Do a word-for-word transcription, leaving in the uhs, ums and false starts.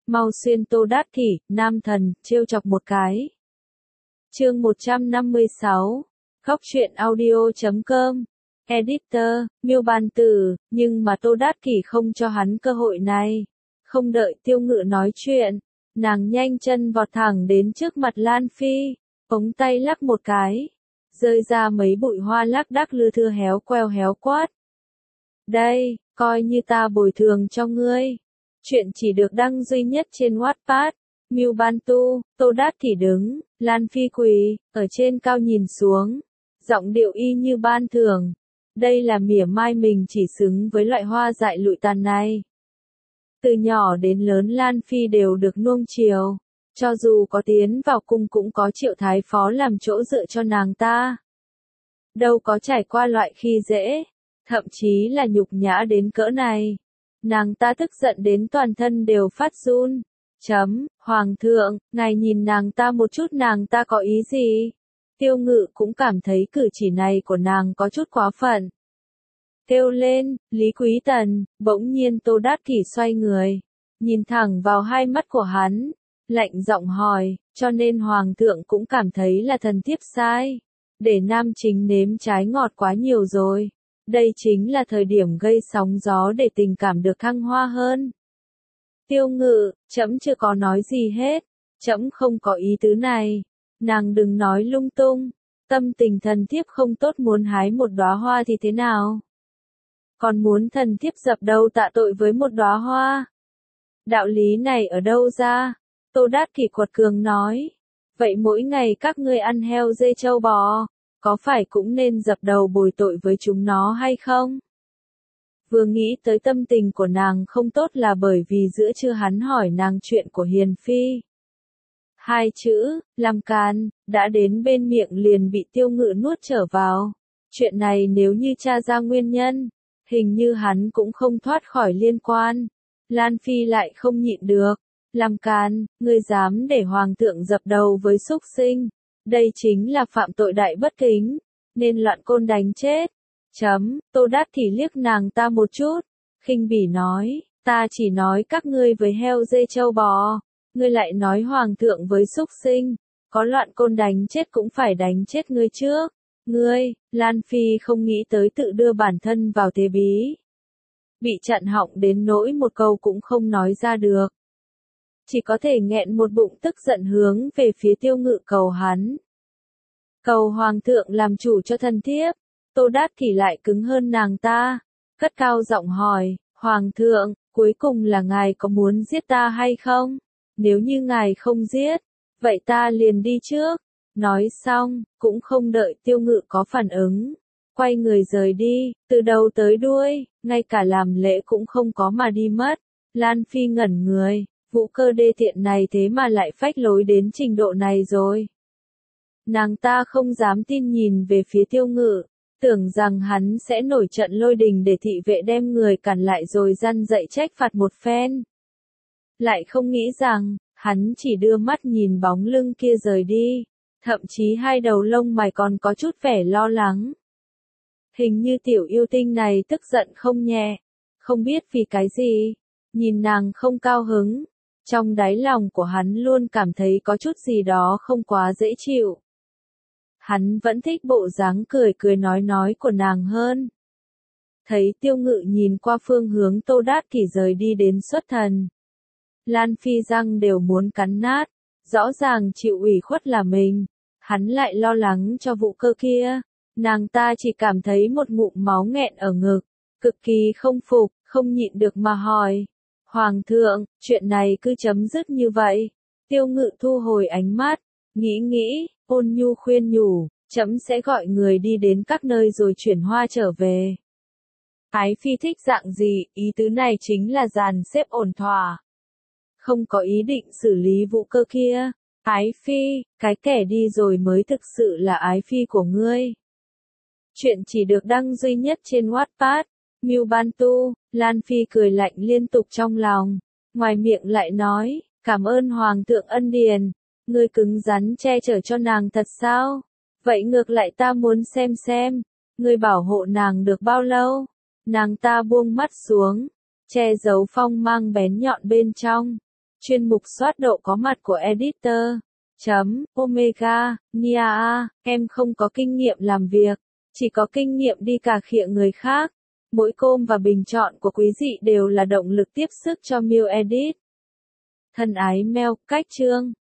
mau xuyên Tô Đát Kỷ, nam thần, trêu chọc một cái. Chương một trăm năm mươi sáu, Góc truyện audio chấm com, Editor, Miêu Bàn Tử, nhưng mà Tô Đát Kỷ không cho hắn cơ hội này. Không đợi Tiêu Ngự nói chuyện, nàng nhanh chân vọt thẳng đến trước mặt Lan Phi, ống tay lắc một cái, rơi ra mấy bụi hoa lác đác lưa thưa héo queo héo quát. Đây, coi như ta bồi thường cho ngươi. Chuyện chỉ được đăng duy nhất trên Wattpad. Miêu Ban Tu, Tô Đát Kỷ đứng, Lan Phi quỳ, ở trên cao nhìn xuống, giọng điệu y như ban thường. Đây là mỉa mai mình chỉ xứng với loại hoa dại lụi tàn này. Từ nhỏ đến lớn Lan Phi đều được nuông chiều, cho dù có tiến vào cung cũng có Triệu Thái Phó làm chỗ dựa cho nàng ta. Đâu có trải qua loại khi dễ, thậm chí là nhục nhã đến cỡ này. Nàng ta tức giận đến toàn thân đều phát run. Chấm, Hoàng thượng, ngài nhìn nàng ta một chút, nàng ta có ý gì? Tiêu Ngự cũng cảm thấy cử chỉ này của nàng có chút quá phận. Kêu lên, Lý Quý Tần, bỗng nhiên Tô Đát Kỷ xoay người, nhìn thẳng vào hai mắt của hắn, lạnh giọng hỏi, cho nên Hoàng thượng cũng cảm thấy là thần thiếp sai, để nam chính nếm trái ngọt quá nhiều rồi. Đây chính là thời điểm gây sóng gió để tình cảm được thăng hoa hơn. Tiêu Ngự, trẫm chưa có nói gì hết, trẫm không có ý tứ này, nàng đừng nói lung tung, tâm tình thần thiếp không tốt muốn hái một đóa hoa thì thế nào? Còn muốn thần thiếp dập đầu tạ tội với một đóa hoa? Đạo lý này ở đâu ra? Tô Đát Kỷ quật cường nói, vậy mỗi ngày các ngươi ăn heo dê trâu bò, có phải cũng nên dập đầu bồi tội với chúng nó hay không? Vừa nghĩ tới tâm tình của nàng không tốt là bởi vì giữa trưa hắn hỏi nàng chuyện của Hiền Phi. Hai chữ, làm càn, đã đến bên miệng liền bị Tiêu Ngự nuốt trở vào. Chuyện này nếu như tra ra nguyên nhân, hình như hắn cũng không thoát khỏi liên quan. Lan Phi lại không nhịn được. Làm càn, ngươi dám để Hoàng thượng dập đầu với súc sinh. Đây chính là phạm tội đại bất kính, nên loạn côn đánh chết. Chấm, Tô Đát Kỷ liếc nàng ta một chút, khinh bỉ nói, ta chỉ nói các ngươi với heo dê trâu bò, ngươi lại nói Hoàng thượng với súc sinh, có loạn côn đánh chết cũng phải đánh chết ngươi trước. Ngươi, Lan Phi không nghĩ tới tự đưa bản thân vào thế bí. Bị chặn họng đến nỗi một câu cũng không nói ra được. Chỉ có thể nghẹn một bụng tức giận hướng về phía Tiêu Ngự cầu hắn. Cầu Hoàng thượng làm chủ cho thần thiếp. Tô Đát Kỷ lại cứng hơn nàng ta, cất cao giọng hỏi, Hoàng thượng, cuối cùng là ngài có muốn giết ta hay không? Nếu như ngài không giết, vậy ta liền đi trước. Nói xong, cũng không đợi Tiêu Ngự có phản ứng, quay người rời đi, từ đầu tới đuôi, ngay cả làm lễ cũng không có mà đi mất. Lan Phi ngẩn người, Vũ Cơ đê tiện này thế mà lại phách lối đến trình độ này rồi. Nàng ta không dám tin nhìn về phía Tiêu Ngự, tưởng rằng hắn sẽ nổi trận lôi đình để thị vệ đem người cản lại rồi răn dạy trách phạt một phen. Lại không nghĩ rằng, hắn chỉ đưa mắt nhìn bóng lưng kia rời đi, thậm chí hai đầu lông mày còn có chút vẻ lo lắng. Hình như tiểu yêu tinh này tức giận không nhẹ, không biết vì cái gì, nhìn nàng không cao hứng, trong đáy lòng của hắn luôn cảm thấy có chút gì đó không quá dễ chịu. Hắn vẫn thích bộ dáng cười cười nói nói của nàng hơn. Thấy Tiêu Ngự nhìn qua phương hướng Tô Đát Kỷ rời đi đến xuất thần. Lan Phi răng đều muốn cắn nát, rõ ràng chịu ủy khuất là mình, hắn lại lo lắng cho Vũ Cơ kia. Nàng ta chỉ cảm thấy một ngụm máu nghẹn ở ngực, cực kỳ không phục, không nhịn được mà hỏi. Hoàng thượng, chuyện này cứ chấm dứt như vậy. Tiêu Ngự thu hồi ánh mắt, nghĩ nghĩ, ôn nhu khuyên nhủ, chấm sẽ gọi người đi đến các nơi rồi chuyển hoa trở về. Ái Phi thích dạng gì, ý tứ này chính là dàn xếp ổn thỏa. Không có ý định xử lý Vũ Cơ kia. Ái Phi, cái kẻ đi rồi mới thực sự là Ái Phi của ngươi. Chuyện chỉ được đăng duy nhất trên Wattpad. Miêu Ban Tu, Lan Phi cười lạnh liên tục trong lòng, ngoài miệng lại nói, cảm ơn Hoàng thượng ân điền. Ngươi cứng rắn che chở cho nàng thật sao? Vậy ngược lại ta muốn xem xem, ngươi bảo hộ nàng được bao lâu? Nàng ta buông mắt xuống, che giấu phong mang bén nhọn bên trong. Chuyên mục soát độ có mặt của Editor. Chấm, Omega, Nia A, em không có kinh nghiệm làm việc, chỉ có kinh nghiệm đi cà khịa người khác. Mỗi com và bình chọn của quý dị đều là động lực tiếp sức cho Miu Edit. Thân ái mail, cách chương.